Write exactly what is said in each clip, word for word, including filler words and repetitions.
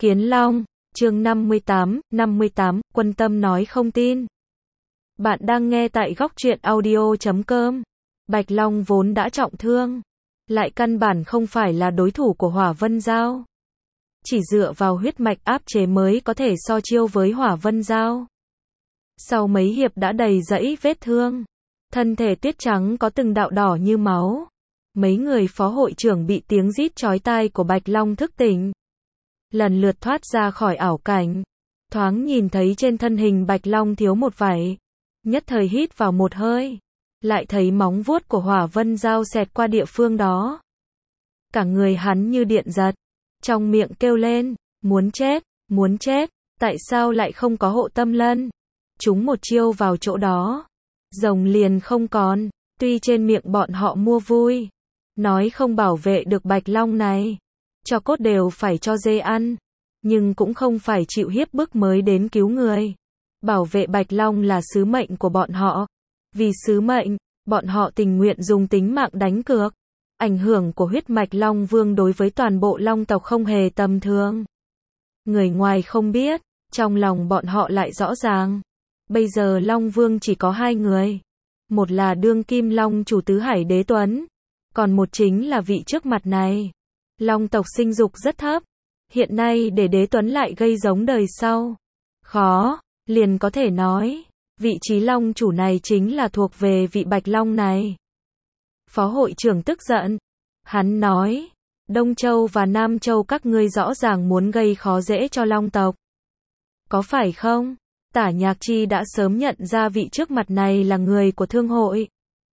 Kiến Long, chương năm mươi tám, năm mươi tám, Quân Tâm nói không tin. Bạn đang nghe tại góc truyện audio chấm com. Bạch Long vốn đã trọng thương, lại căn bản không phải là đối thủ của Hỏa Vân Dao. Chỉ dựa vào huyết mạch áp chế mới có thể so chiêu với Hỏa Vân Dao. Sau mấy hiệp đã đầy dẫy vết thương, thân thể tuyết trắng có từng đạo đỏ như máu. Mấy người phó hội trưởng bị tiếng rít chói tai của Bạch Long thức tỉnh, lần lượt thoát ra khỏi ảo cảnh, thoáng nhìn thấy trên thân hình Bạch Long thiếu một vảy, nhất thời hít vào một hơi, lại thấy móng vuốt của Hỏa Vân Dao xẹt qua địa phương đó. Cả người hắn như điện giật, trong miệng kêu lên, muốn chết, muốn chết, tại sao lại không có Hộ Tâm Lân? Chúng một chiêu vào chỗ đó, rồng liền không còn. Tuy trên miệng bọn họ mua vui, nói không bảo vệ được Bạch Long này, cho cốt đều phải cho dê ăn, nhưng cũng không phải chịu hiếp bức mới đến cứu người. Bảo vệ Bạch Long là sứ mệnh của bọn họ. Vì sứ mệnh, bọn họ tình nguyện dùng tính mạng đánh cược. Ảnh hưởng của huyết mạch Long Vương đối với toàn bộ Long tộc không hề tầm thường. Người ngoài không biết, trong lòng bọn họ lại rõ ràng. Bây giờ Long Vương chỉ có hai người. Một là đương kim Long chủ Tứ Hải Đế Tuấn, còn một chính là vị trước mặt này. Long tộc sinh dục rất thấp, hiện nay để Đế Tuấn lại gây giống đời sau, khó, liền có thể nói, vị trí Long chủ này chính là thuộc về vị Bạch Long này. Phó hội trưởng tức giận, hắn nói, Đông Châu và Nam Châu các ngươi rõ ràng muốn gây khó dễ cho Long tộc. Có phải không? Tả Nhạc Chi đã sớm nhận ra vị trước mặt này là người của thương hội.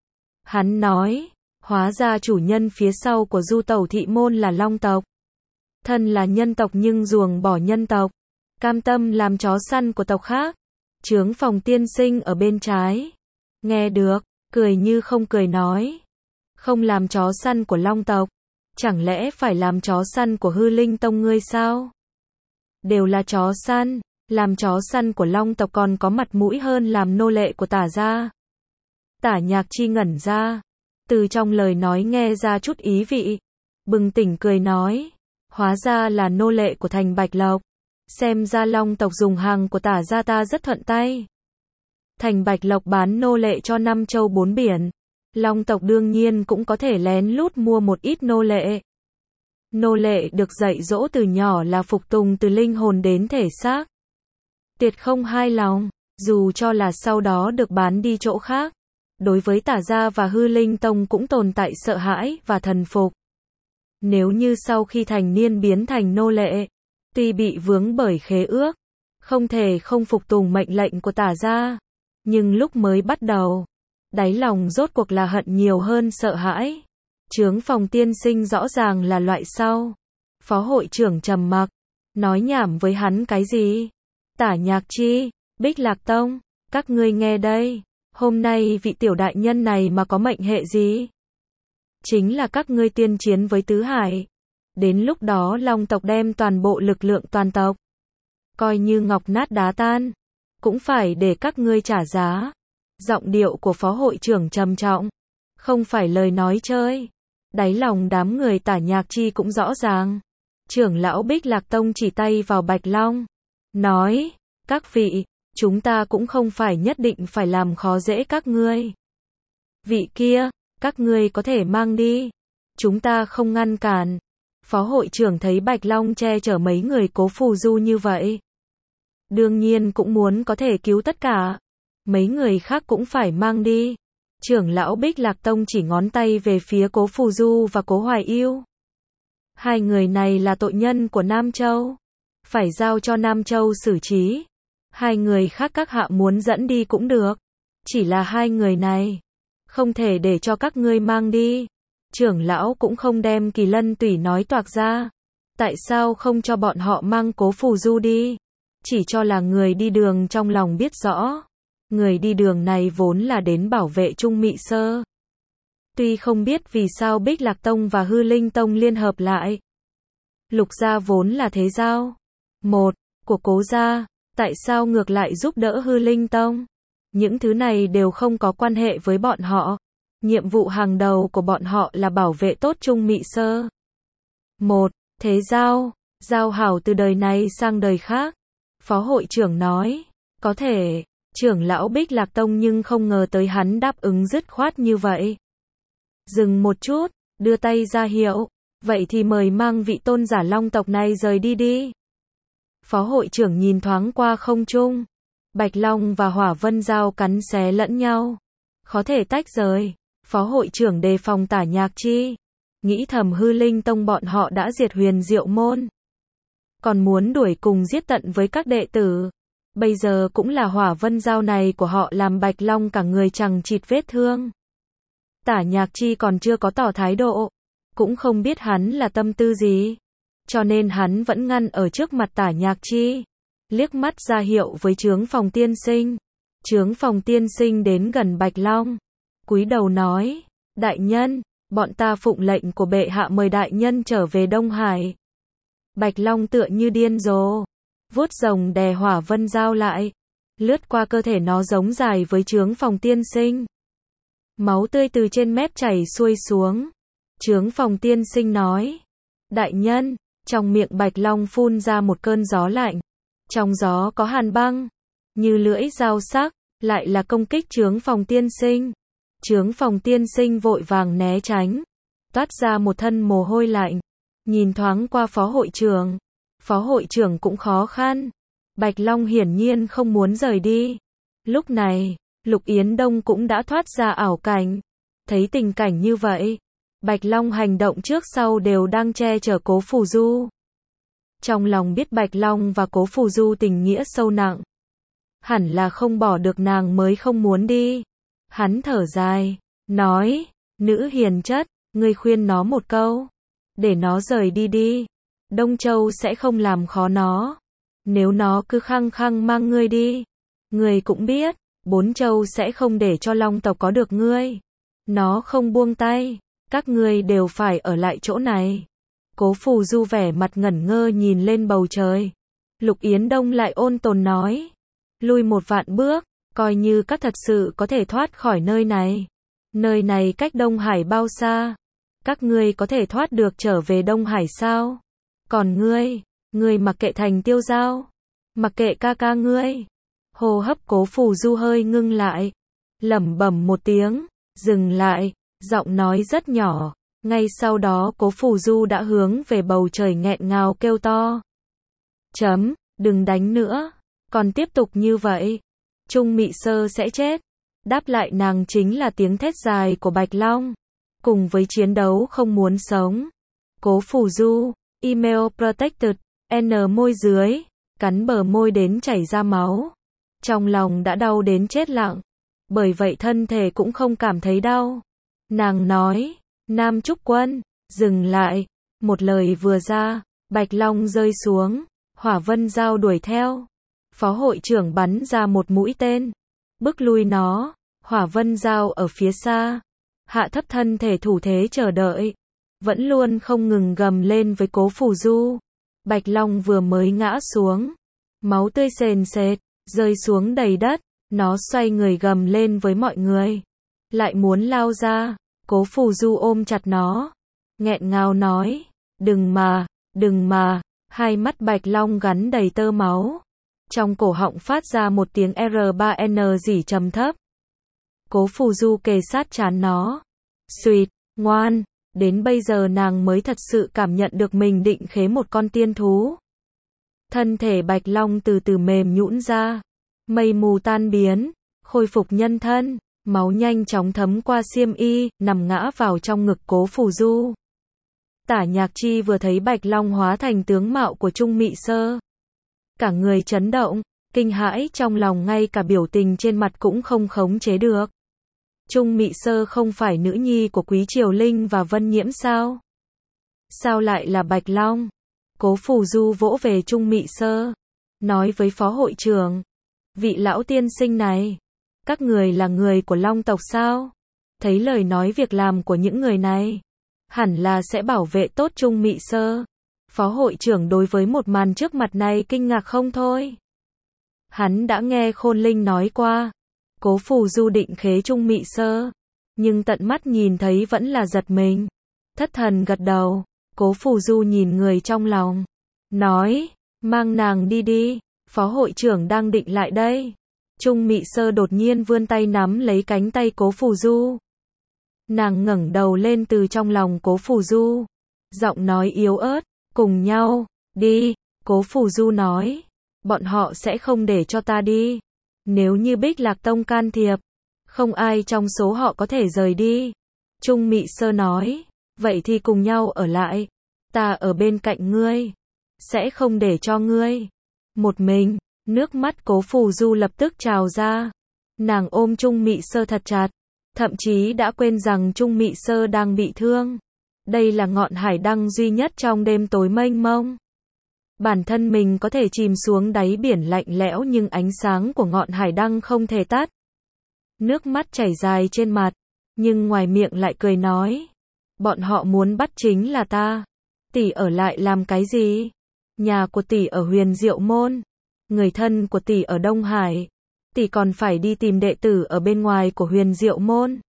Hắn nói, hóa ra chủ nhân phía sau của Du Tẩu Thị Môn là Long tộc. Thân là nhân tộc nhưng ruồng bỏ nhân tộc, cam tâm làm chó săn của tộc khác. Chướng Phòng tiên sinh ở bên trái, nghe được, cười như không cười nói, không làm chó săn của Long tộc, chẳng lẽ phải làm chó săn của Hư Linh Tông ngươi sao? Đều là chó săn, làm chó săn của Long tộc còn có mặt mũi hơn làm nô lệ của Tả gia. Tả Nhạc Chi ngẩn ra, từ trong lời nói nghe ra chút ý vị, bừng tỉnh cười nói, hóa ra là nô lệ của thành Bạch Lộc, xem ra Long tộc dùng hàng của Tả gia ta rất thuận tay. Thành Bạch Lộc bán nô lệ cho năm châu bốn biển, Long tộc đương nhiên cũng có thể lén lút mua một ít nô lệ. Nô lệ được dạy dỗ từ nhỏ là phục tùng từ linh hồn đến thể xác, tuyệt không hai lòng, dù cho là sau đó được bán đi chỗ khác. Đối với Tả gia và Hư Linh Tông cũng tồn tại sợ hãi và thần phục. Nếu như sau khi thành niên biến thành nô lệ, tuy bị vướng bởi khế ước, không thể không phục tùng mệnh lệnh của Tả gia, nhưng lúc mới bắt đầu, đáy lòng rốt cuộc là hận nhiều hơn sợ hãi. Chướng Phòng tiên sinh rõ ràng là loại sau. Phó hội trưởng trầm mặc, nói nhảm với hắn cái gì? Tả Nhạc Chi, Bích Lạc Tông, các ngươi nghe đây. Hôm nay vị tiểu đại nhân này mà có mệnh hệ gì? Chính là các ngươi tiên chiến với Tứ Hải. Đến lúc đó Long tộc đem toàn bộ lực lượng toàn tộc, coi như ngọc nát đá tan, cũng phải để các ngươi trả giá. Giọng điệu của phó hội trưởng trầm trọng, không phải lời nói chơi. Đáy lòng đám người Tả Nhạc Chi cũng rõ ràng. Trưởng lão Bích Lạc Tông chỉ tay vào Bạch Long, nói, các vị, chúng ta cũng không phải nhất định phải làm khó dễ các ngươi. Vị kia, các ngươi có thể mang đi, chúng ta không ngăn cản. Phó hội trưởng thấy Bạch Long che chở mấy người Cố Phù Du như vậy, đương nhiên cũng muốn có thể cứu tất cả. Mấy người khác cũng phải mang đi. Trưởng lão Bích Lạc Tông chỉ ngón tay về phía Cố Phù Du và Cố Hoài Yêu. Hai người này là tội nhân của Nam Châu, phải giao cho Nam Châu xử trí. Hai người khác các hạ muốn dẫn đi cũng được, chỉ là hai người này, không thể để cho các ngươi mang đi. Trưởng lão cũng không đem Kỳ Lân Tủy nói toạc ra, tại sao không cho bọn họ mang Cố Phù Du đi, chỉ cho là người đi đường trong lòng biết rõ. Người đi đường này vốn là đến bảo vệ Trung Mị Sơ. Tuy không biết vì sao Bích Lạc Tông và Hư Linh Tông liên hợp lại. Lục gia vốn là thế giao một của Cố gia, tại sao ngược lại giúp đỡ Hư Linh Tông? Những thứ này đều không có quan hệ với bọn họ. Nhiệm vụ hàng đầu của bọn họ là bảo vệ tốt Trung Mị Sơ. Một thế giao, giao hảo từ đời này sang đời khác. Phó hội trưởng nói, có thể, trưởng lão Bích Lạc Tông nhưng không ngờ tới hắn đáp ứng dứt khoát như vậy. Dừng một chút, đưa tay ra hiệu, vậy thì mời mang vị tôn giả Long tộc này rời đi đi. Phó hội trưởng nhìn thoáng qua không trung, Bạch Long và Hỏa Vân Dao cắn xé lẫn nhau, khó thể tách rời. Phó hội trưởng đề phòng Tả Nhạc Chi, nghĩ thầm Hư Linh Tông bọn họ đã diệt Huyền Diệu môn, còn muốn đuổi cùng giết tận với các đệ tử. Bây giờ cũng là Hỏa Vân Dao này của họ làm Bạch Long cả người chằng chịt vết thương. Tả Nhạc Chi còn chưa có tỏ thái độ, cũng không biết hắn là tâm tư gì, cho nên hắn vẫn ngăn ở trước mặt Tả Nhạc Chi, liếc mắt ra hiệu với Chướng Phòng tiên sinh. Chướng Phòng tiên sinh đến gần Bạch Long, cúi đầu nói, đại nhân, bọn ta phụng lệnh của bệ hạ mời đại nhân trở về Đông Hải. Bạch Long tựa như điên rồ, vuốt rồng đè Hỏa Vân Dao lại, lướt qua cơ thể nó giống dài với Chướng Phòng tiên sinh. Máu tươi từ trên mép chảy xuôi xuống. Chướng Phòng tiên sinh nói, đại nhân, trong miệng Bạch Long phun ra một cơn gió lạnh, trong gió có hàn băng, như lưỡi dao sắc, lại là công kích Chướng Phòng tiên sinh. Chướng Phòng tiên sinh vội vàng né tránh, toát ra một thân mồ hôi lạnh, nhìn thoáng qua phó hội trưởng. Phó hội trưởng cũng khó khăn, Bạch Long hiển nhiên không muốn rời đi. Lúc này, Lục Yến Đông cũng đã thoát ra ảo cảnh, thấy tình cảnh như vậy, Bạch Long hành động trước sau đều đang che chở Cố Phù Du. Trong lòng biết Bạch Long và Cố Phù Du tình nghĩa sâu nặng, hẳn là không bỏ được nàng mới không muốn đi. Hắn thở dài, nói, nữ hiền chất, ngươi khuyên nó một câu, để nó rời đi đi, Đông Châu sẽ không làm khó nó. Nếu nó cứ khăng khăng mang ngươi đi, ngươi cũng biết, bốn châu sẽ không để cho Long tộc có được ngươi. Nó không buông tay, các ngươi đều phải ở lại chỗ này. Cố Phù Du vẻ mặt ngẩn ngơ nhìn lên bầu trời. Lục Yến Đông lại ôn tồn nói, lui một vạn bước, coi như các thật sự có thể thoát khỏi nơi này. Nơi này cách Đông Hải bao xa? Các ngươi có thể thoát được trở về Đông Hải sao? Còn ngươi, ngươi mặc kệ thành tiêu giao, mặc kệ ca ca ngươi. Hô hấp Cố Phù Du hơi ngưng lại, lẩm bẩm một tiếng, dừng lại, giọng nói rất nhỏ. Ngay sau đó Cố Phù Du đã hướng về bầu trời nghẹn ngào kêu to. Chấm, đừng đánh nữa, còn tiếp tục như vậy, Trung Mị Sơ sẽ chết. Đáp lại nàng chính là tiếng thét dài của Bạch Long, cùng với chiến đấu không muốn sống. Cố Phù Du, email protected, N môi dưới, cắn bờ môi đến chảy ra máu. Trong lòng đã đau đến chết lặng, bởi vậy thân thể cũng không cảm thấy đau. Nàng nói, Nam Trúc Quân, dừng lại. Một lời vừa ra, Bạch Long rơi xuống, Hỏa Vân Dao đuổi theo. Phó hội trưởng bắn ra một mũi tên, bức lui nó. Hỏa Vân Dao ở phía xa, hạ thấp thân thể thủ thế chờ đợi, vẫn luôn không ngừng gầm lên với Cố Phù Du. Bạch Long vừa mới ngã xuống, máu tươi sền sệt, rơi xuống đầy đất, nó xoay người gầm lên với mọi người, lại muốn lao ra. Cố Phù Du ôm chặt nó, nghẹn ngào nói, đừng mà, đừng mà. Hai mắt Bạch Long gắn đầy tơ máu, trong cổ họng phát ra một tiếng R ba N rỉ trầm thấp. Cố Phù Du kề sát trán nó, suýt, ngoan. Đến bây giờ nàng mới thật sự cảm nhận được mình định khế một con tiên thú. Thân thể Bạch Long từ từ mềm nhũn ra, mây mù tan biến, khôi phục nhân thân, máu nhanh chóng thấm qua xiêm y, nằm ngã vào trong ngực Cố Phù Du. Tả Nhạc Chi vừa thấy Bạch Long hóa thành tướng mạo của Trung Mị Sơ, cả người chấn động, kinh hãi trong lòng, ngay cả biểu tình trên mặt cũng không khống chế được. Trung Mị Sơ không phải nữ nhi của Quý Triều Linh và Vân Nhiễm sao? Sao lại là Bạch Long? Cố Phù Du vỗ về Trung Mị Sơ, nói với phó hội trưởng, vị lão tiên sinh này, các người là người của Long tộc sao? Thấy lời nói việc làm của những người này, hẳn là sẽ bảo vệ tốt Trung Mị Sơ. Phó hội trưởng đối với một màn trước mặt này kinh ngạc không thôi. Hắn đã nghe Khôn Linh nói qua, Cố Phù Du định khế Trung Mị Sơ, nhưng tận mắt nhìn thấy vẫn là giật mình. Thất thần gật đầu, Cố Phù Du nhìn người trong lòng, nói, mang nàng đi đi, phó hội trưởng đang định lại đây. Trung Mị Sơ đột nhiên vươn tay nắm lấy cánh tay Cố Phù Du. Nàng ngẩng đầu lên từ trong lòng Cố Phù Du, giọng nói yếu ớt, cùng nhau, đi, Cố Phù Du nói, bọn họ sẽ không để cho ta đi. Nếu như Bích Lạc Tông can thiệp, không ai trong số họ có thể rời đi. Trung Mị Sơ nói, vậy thì cùng nhau ở lại, ta ở bên cạnh ngươi, sẽ không để cho ngươi một mình. Nước mắt Cố Phù Du lập tức trào ra, nàng ôm Trung Mị Sơ thật chặt, thậm chí đã quên rằng Trung Mị Sơ đang bị thương. Đây là ngọn hải đăng duy nhất trong đêm tối mênh mông. Bản thân mình có thể chìm xuống đáy biển lạnh lẽo nhưng ánh sáng của ngọn hải đăng không thể tắt. Nước mắt chảy dài trên mặt, nhưng ngoài miệng lại cười nói, bọn họ muốn bắt chính là ta. Tỷ ở lại làm cái gì? Nhà của tỷ ở Huyền Diệu Môn, người thân của tỷ ở Đông Hải, tỷ còn phải đi tìm đệ tử ở bên ngoài của Huyền Diệu Môn.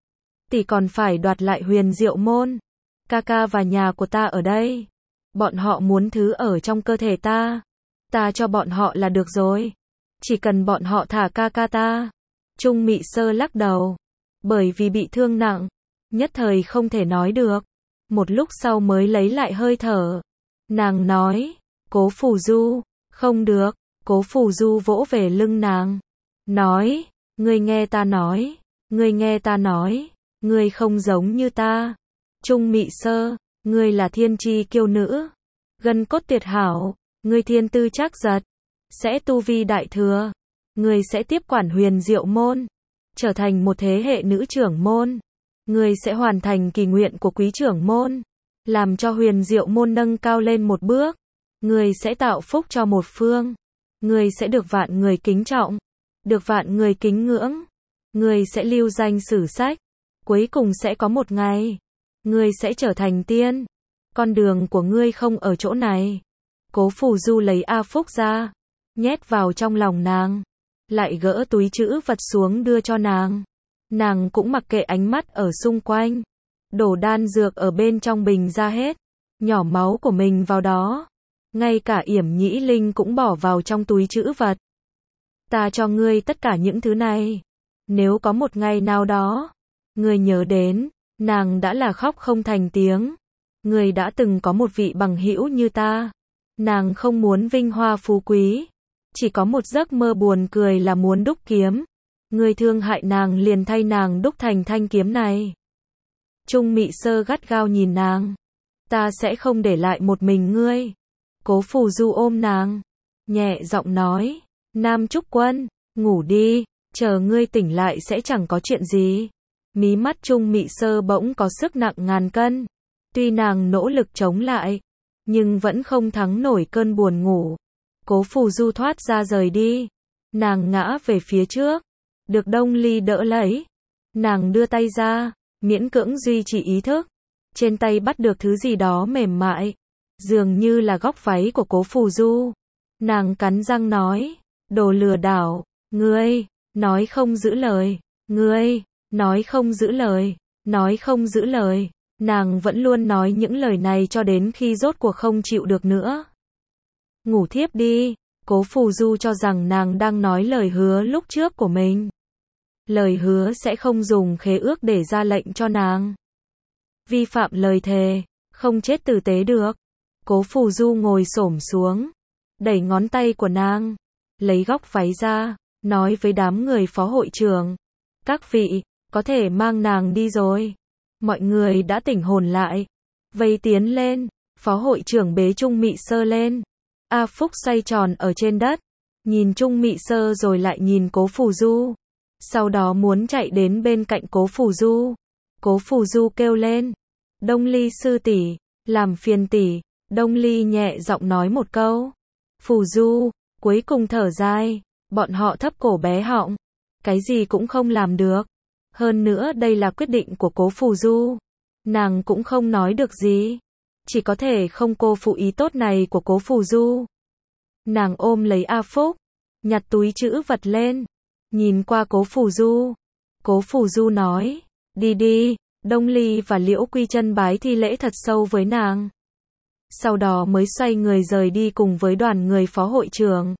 Tỷ còn phải đoạt lại Huyền Diệu Môn. Ca ca và nhà của ta ở đây. Bọn họ muốn thứ ở trong cơ thể ta, ta cho bọn họ là được rồi. Chỉ cần bọn họ thả ca ca ta. Trung Mị Sơ lắc đầu, bởi vì bị thương nặng, nhất thời không thể nói được. Một lúc sau mới lấy lại hơi thở. Nàng nói, Cố Phù Du, không được. Cố Phù Du vỗ về lưng nàng, nói, ngươi nghe ta nói, ngươi nghe ta nói, ngươi không giống như ta. Trung Mị Sơ, ngươi là thiên chi kiêu nữ, gân cốt tuyệt hảo, ngươi thiên tư trác giật, sẽ tu vi đại thừa, ngươi sẽ tiếp quản Huyền Diệu Môn, trở thành một thế hệ nữ trưởng môn, ngươi sẽ hoàn thành kỳ nguyện của quý trưởng môn, làm cho Huyền Diệu Môn nâng cao lên một bước, ngươi sẽ tạo phúc cho một phương, ngươi sẽ được vạn người kính trọng, được vạn người kính ngưỡng, ngươi sẽ lưu danh sử sách, cuối cùng sẽ có một ngày, ngươi sẽ trở thành tiên. Con đường của ngươi không ở chỗ này. Cố Phù Du lấy A Phúc ra, nhét vào trong lòng nàng, lại gỡ túi trữ vật xuống đưa cho nàng. Nàng cũng mặc kệ ánh mắt ở xung quanh, đổ đan dược ở bên trong bình ra hết, nhỏ máu của mình vào đó. Ngay cả Yểm Nhĩ Linh cũng bỏ vào trong túi trữ vật. Ta cho ngươi tất cả những thứ này. Nếu có một ngày nào đó, ngươi nhớ đến, nàng đã là khóc không thành tiếng. Ngươi đã từng có một vị bằng hữu như ta. Nàng không muốn vinh hoa phú quý, chỉ có một giấc mơ buồn cười là muốn đúc kiếm. Ngươi thương hại nàng liền thay nàng đúc thành thanh kiếm này. Trung Mị Sơ gắt gao nhìn nàng. Ta sẽ không để lại một mình ngươi. Cố Phù Du ôm nàng, nhẹ giọng nói, Nam Trúc Quân, ngủ đi, chờ ngươi tỉnh lại sẽ chẳng có chuyện gì. Mí mắt Trung Mị Sơ bỗng có sức nặng ngàn cân. Tuy nàng nỗ lực chống lại, nhưng vẫn không thắng nổi cơn buồn ngủ. Cố Phù Du thoát ra rời đi. Nàng ngã về phía trước, được Đông Ly đỡ lấy. Nàng đưa tay ra, miễn cưỡng duy trì ý thức. Trên tay bắt được thứ gì đó mềm mại, dường như là góc váy của Cố Phù Du. Nàng cắn răng nói, đồ lừa đảo, ngươi, nói không giữ lời, ngươi, nói không giữ lời, nói không giữ lời. Nàng vẫn luôn nói những lời này cho đến khi rốt cuộc không chịu được nữa. Ngủ thiếp đi. Cố Phù Du cho rằng nàng đang nói lời hứa lúc trước của mình. Lời hứa sẽ không dùng khế ước để ra lệnh cho nàng. Vi phạm lời thề, không chết tử tế được. Cố Phù Du ngồi xổm xuống, đẩy ngón tay của nàng, lấy góc váy ra, nói với đám người phó hội trưởng, các vị, có thể mang nàng đi rồi. Mọi người đã tỉnh hồn lại, vây tiến lên, phó hội trưởng bế Trung Mị Sơ lên. A Phúc xoay tròn ở trên đất, nhìn Trung Mị Sơ rồi lại nhìn Cố Phù Du, sau đó muốn chạy đến bên cạnh Cố Phù Du. Cố Phù Du kêu lên, Đông Ly sư tỷ, làm phiền tỷ. Đông Ly nhẹ giọng nói một câu. Phù Du, cuối cùng thở dài, bọn họ thấp cổ bé họng, cái gì cũng không làm được. Hơn nữa đây là quyết định của Cố Phù Du. Nàng cũng không nói được gì, chỉ có thể không cô phụ ý tốt này của Cố Phù Du. Nàng ôm lấy A Phúc, nhặt túi trữ vật lên, nhìn qua Cố Phù Du. Cố Phù Du nói, đi đi. Đông Ly và Liễu Quy Chân bái thi lễ thật sâu với nàng. sau đó mới xoay người rời đi cùng với đoàn người phó hội trưởng.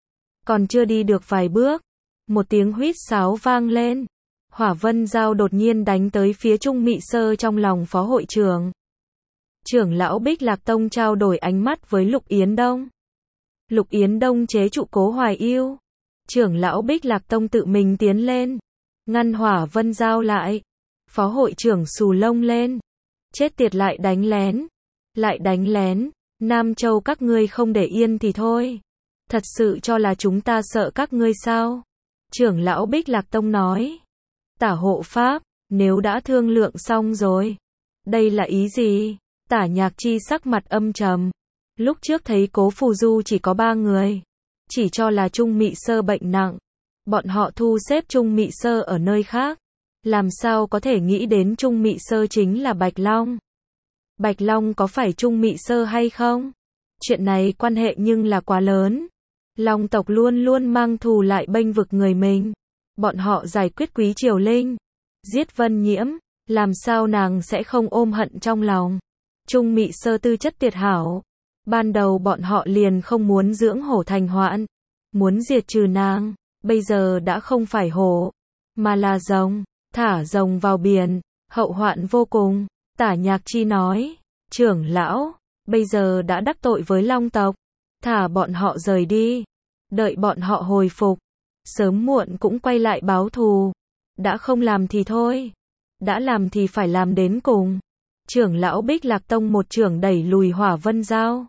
Còn chưa đi được vài bước, một tiếng huýt sáo vang lên. Hỏa Vân Dao đột nhiên đánh tới phía Trung Mị Sơ trong lòng phó hội trưởng. Trưởng lão Bích Lạc Tông trao đổi ánh mắt với Lục Yến Đông. Lục Yến Đông chế trụ Cố Hoài Ưu. Trưởng lão Bích Lạc Tông tự mình tiến lên, ngăn Hỏa Vân Dao lại. Phó hội trưởng xù lông lên. Chết tiệt, lại đánh lén. Lại đánh lén. Nam Châu các ngươi không để yên thì thôi. Thật sự cho là chúng ta sợ các ngươi sao? Trưởng lão Bích Lạc Tông nói. Tả hộ pháp, nếu đã thương lượng xong rồi. Đây là ý gì? Tả Nhạc Chi sắc mặt âm trầm. Lúc trước thấy Cố Phù Du chỉ có ba người. Chỉ cho là Trung Mị Sơ bệnh nặng. Bọn họ thu xếp Trung Mị Sơ ở nơi khác. Làm sao có thể nghĩ đến Trung Mị Sơ chính là Bạch Long? Bạch Long có phải Trung Mị Sơ hay không? Chuyện này quan hệ nhưng là quá lớn. Long tộc luôn luôn mang thù lại bênh vực người mình. Bọn họ giải quyết Quý Triều Linh, giết Vân Nhiễm, làm sao nàng sẽ không ôm hận trong lòng? Trung Mị Sơ tư chất tuyệt hảo. Ban đầu bọn họ liền không muốn dưỡng hổ thành hoạn, muốn diệt trừ nàng. Bây giờ đã không phải hổ, mà là rồng. Thả rồng vào biển, hậu hoạn vô cùng. Tả Nhạc Chi nói. Trưởng lão, bây giờ đã đắc tội với Long tộc. Thả bọn họ rời đi. Đợi bọn họ hồi phục, sớm muộn cũng quay lại báo thù. Đã không làm thì thôi. Đã làm thì phải làm đến cùng. Trưởng lão Bích Lạc Tông một trưởng đẩy lùi Hỏa Vân Dao.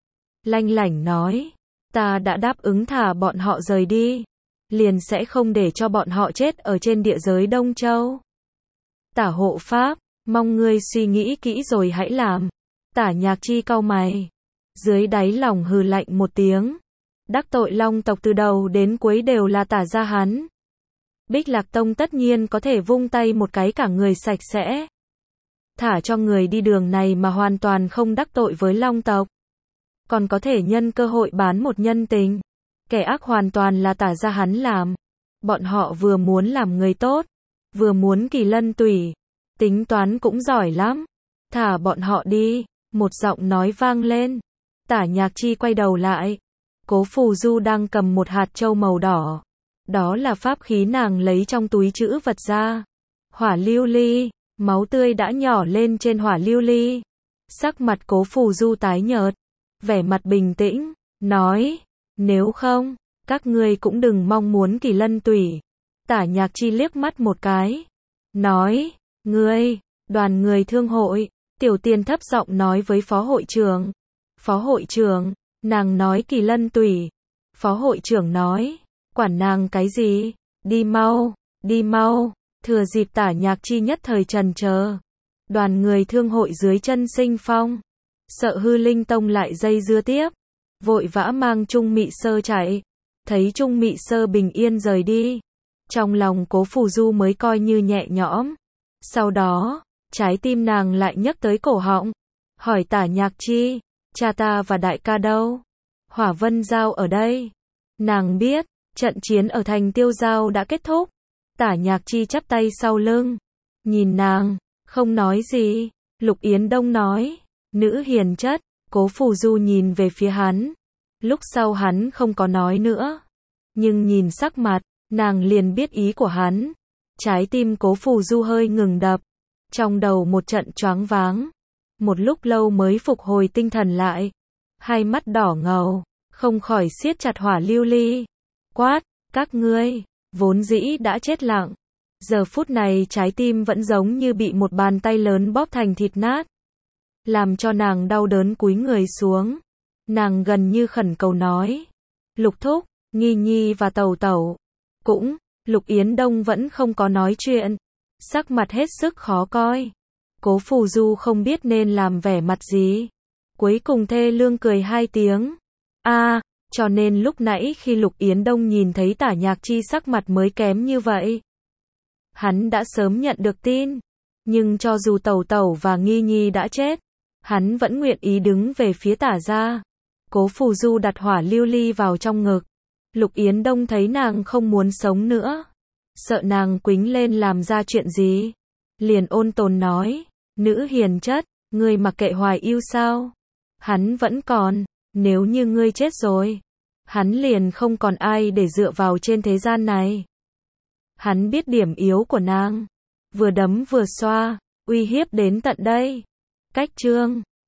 Lanh lảnh nói. Ta đã đáp ứng thả bọn họ rời đi. Liền sẽ không để cho bọn họ chết ở trên địa giới Đông Châu. Tả hộ pháp, mong ngươi suy nghĩ kỹ rồi hãy làm. Tả Nhạc Chi cau mày. Dưới đáy lòng hừ lạnh một tiếng. Đắc tội Long tộc từ đầu đến cuối đều là tả gia hắn. Bích Lạc Tông tất nhiên có thể vung tay một cái cả người sạch sẽ. Thả cho người đi đường này mà hoàn toàn không đắc tội với Long tộc. Còn có thể nhân cơ hội bán một nhân tình. Kẻ ác hoàn toàn là tả gia hắn làm. Bọn họ vừa muốn làm người tốt, vừa muốn kỳ lân tùy. Tính toán cũng giỏi lắm. Thả bọn họ đi. Một giọng nói vang lên. Tả Nhạc Chi quay đầu lại. Cố Phù Du đang cầm một hạt châu màu đỏ. Đó là pháp khí nàng lấy trong túi trữ vật ra. Hỏa lưu ly. Máu tươi đã nhỏ lên trên hỏa lưu ly. Sắc mặt Cố Phù Du tái nhợt. Vẻ mặt bình tĩnh. Nói. Nếu không, các ngươi cũng đừng mong muốn kỳ lân tùy. Tả Nhạc Chi liếc mắt một cái. Nói. Ngươi. Đoàn người thương hội. Tiểu Tiên thấp giọng nói với phó hội trưởng. Phó hội trưởng. Nàng nói kỳ lân tùy. Phó hội trưởng nói. Quản nàng cái gì? Đi mau. Đi mau. Thừa dịp Tả Nhạc Chi nhất thời trần chờ. Đoàn người thương hội dưới chân Sinh Phong. Sợ Hư Linh Tông lại dây dưa tiếp. Vội vã mang Trung Mị Sơ chạy. Thấy Trung Mị Sơ bình yên rời đi. Trong lòng Cố Phù Du mới coi như nhẹ nhõm. Sau đó, trái tim nàng lại nhấc tới cổ họng. Hỏi Tả Nhạc Chi. Cha ta và đại ca đâu? Hỏa Vân Dao ở đây. Nàng biết, trận chiến ở thành Tiêu Giao đã kết thúc. Tả Nhạc Chi chắp tay sau lưng. Nhìn nàng, không nói gì. Lục Yến Đông nói. Nữ hiền chất. Cố Phù Du nhìn về phía hắn. Lúc sau hắn không có nói nữa. Nhưng nhìn sắc mặt, nàng liền biết ý của hắn. Trái tim Cố Phù Du hơi ngừng đập. Trong đầu một trận choáng váng. Một lúc lâu mới phục hồi tinh thần lại. Hai mắt đỏ ngầu, không khỏi siết chặt hỏa lưu ly. Quát, các ngươi, vốn dĩ đã chết lặng. Giờ phút này trái tim vẫn giống như bị một bàn tay lớn bóp thành thịt nát. Làm cho nàng đau đớn cúi người xuống. Nàng gần như khẩn cầu nói. Lục thúc, Nghi Nhi và Tẩu Tẩu. Cũng, Lục Yến Đông vẫn không có nói chuyện. Sắc mặt hết sức khó coi. Cố Phù Du không biết nên làm vẻ mặt gì. Cuối cùng thê lương cười hai tiếng. A, à, cho nên lúc nãy khi Lục Yến Đông nhìn thấy Tả Nhạc Chi sắc mặt mới kém như vậy. Hắn đã sớm nhận được tin. Nhưng cho dù Tẩu Tẩu và Nghi Nhi đã chết, hắn vẫn nguyện ý đứng về phía Tả gia. Cố Phù Du đặt hỏa lưu ly vào trong ngực. Lục Yến Đông thấy nàng không muốn sống nữa. Sợ nàng quýnh lên làm ra chuyện gì. Liền ôn tồn nói. Nữ hiền chất, ngươi mặc kệ Hoài Ưu sao? Hắn vẫn còn, nếu như ngươi chết rồi, hắn liền không còn ai để dựa vào trên thế gian này. Hắn biết điểm yếu của nàng, vừa đấm vừa xoa, uy hiếp đến tận đây. Cách chương